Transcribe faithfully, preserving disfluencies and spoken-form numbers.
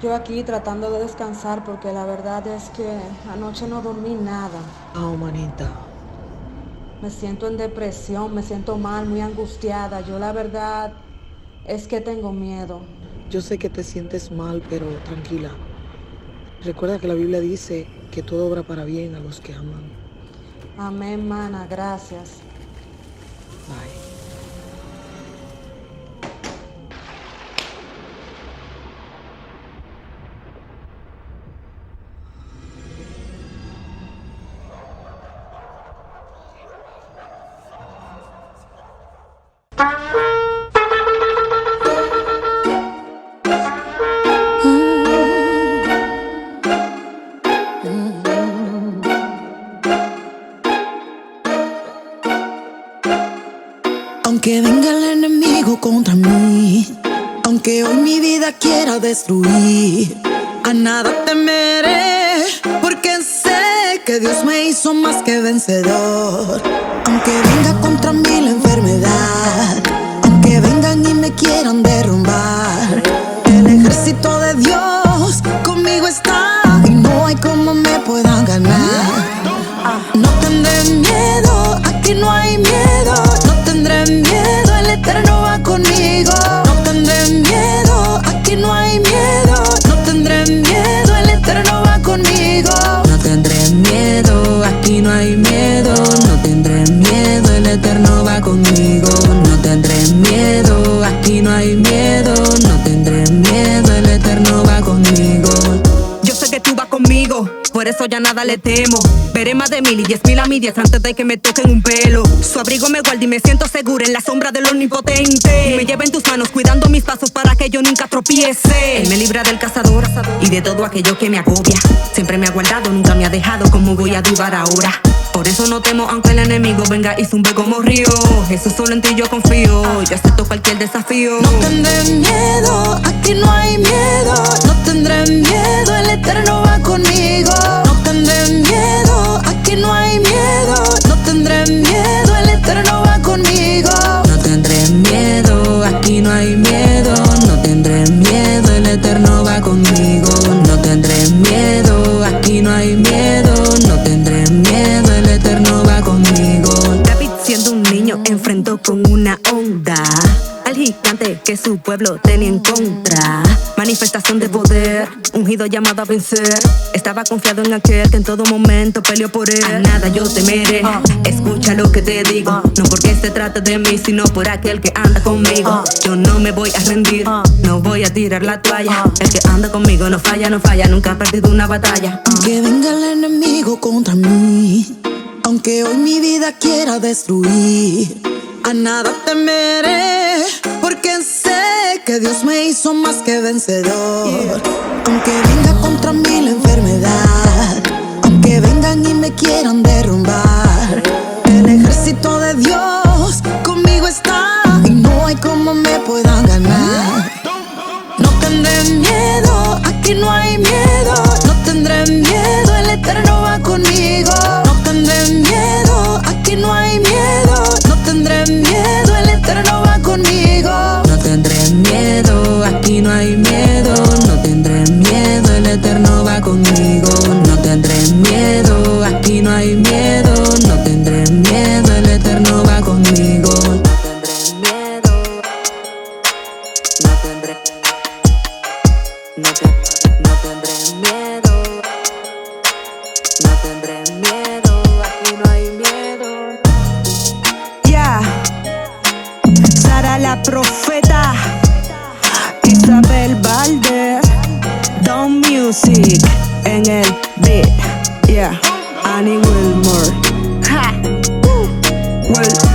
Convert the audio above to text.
Yo aquí tratando de descansar porque la verdad es que anoche no dormí nada. Oh, manita. Me siento en depresión, me siento mal, muy angustiada. Yo la verdad es que tengo miedo. Yo sé que te sientes mal, pero tranquila. Recuerda que la Biblia dice que todo obra para bien a los que aman. Amén, mana, gracias. Bye. Aunque venga el enemigo contra mí, aunque hoy mi vida quiera destruir, a nada temeré, porque sé que Dios me hizo más que vencedor. Aunque venga contra mí la enfermedad, aunque vengan y me quieran derrumbar, el ejército de Dios conmigo está y no hay como me puedan ganar. No tendré miedo, aquí no hay miedo. No tendré miedo, el Eterno va conmigo. No tendré miedo, aquí no hay miedo. No tendré miedo, el Eterno va conmigo. No tendré miedo, aquí no hay miedo. No tendré miedo, el Eterno va conmigo. No tendré miedo, aquí no hay miedo. No tendré miedo, el Eterno va conmigo. Yo sé que tú vas conmigo, por eso ya nada le temo. Veré más de mil y diez mil a mi diestra antes de que me toquen un pelo. Su abrigo me guarda y me siento segura en la sombra del omnipotente. Y me lleva en tus manos cuidando mis pasos para que yo nunca tropiece. Él me libra del cazador y de todo aquello que me agobia. Siempre me ha guardado, nunca me ha dejado, como voy a dudar ahora. Por eso no temo aunque el enemigo venga y zumbe como río. Eso solo en ti yo confío, yo acepto cualquier desafío. No tendré miedo, aquí no hay miedo. No tendré miedo, el Eterno va conmigo. No tendré miedo, aquí no hay miedo. No tendré miedo, el Eterno va conmigo. No tendré miedo, aquí no hay miedo. No tendré miedo, el Eterno va conmigo. No tendré miedo, aquí no hay miedo. No tendré miedo, el Eterno va conmigo. David siendo un niño enfrentó con una onda al gigante que su pueblo tenía en contra. Manifestación de poder, ungido llamado a vencer. Estaba confiado en aquel que en todo momento peleó por él. A nada yo temeré, escucha lo que te digo. No porque se trate de mí, sino por aquel que anda conmigo. Yo no me voy a rendir, no voy a tirar la toalla. El que anda conmigo no falla, no falla, nunca ha perdido una batalla. Aunque venga el enemigo contra mí, aunque hoy mi vida quiera destruir, a nada temeré, porque sé que Dios me hizo más que vencedor. Aunque venga contra mí la enfermedad, aunque vengan y me quieran derrumbar, el ejército de Dios conmigo está y no hay como me puedan ganar. No tendré miedo, aquí no hay miedo. No tendré miedo, el Eterno va conmigo. No tendré miedo, aquí no hay miedo. No tendré miedo, el Eterno va conmigo. No tendré miedo, aquí no hay miedo. No tendré miedo, el Eterno va conmigo. No tendré miedo, aquí no hay miedo. No tendré miedo, el Eterno va conmigo. No tendré miedo, no tendré, no, te, no tendré miedo, no tendré miedo, aquí no hay miedo. Ya, Sara la profeta, Isabel Valdez, Don Music en el beat. Yeah, Annie Wilmore. Ha, uh, well.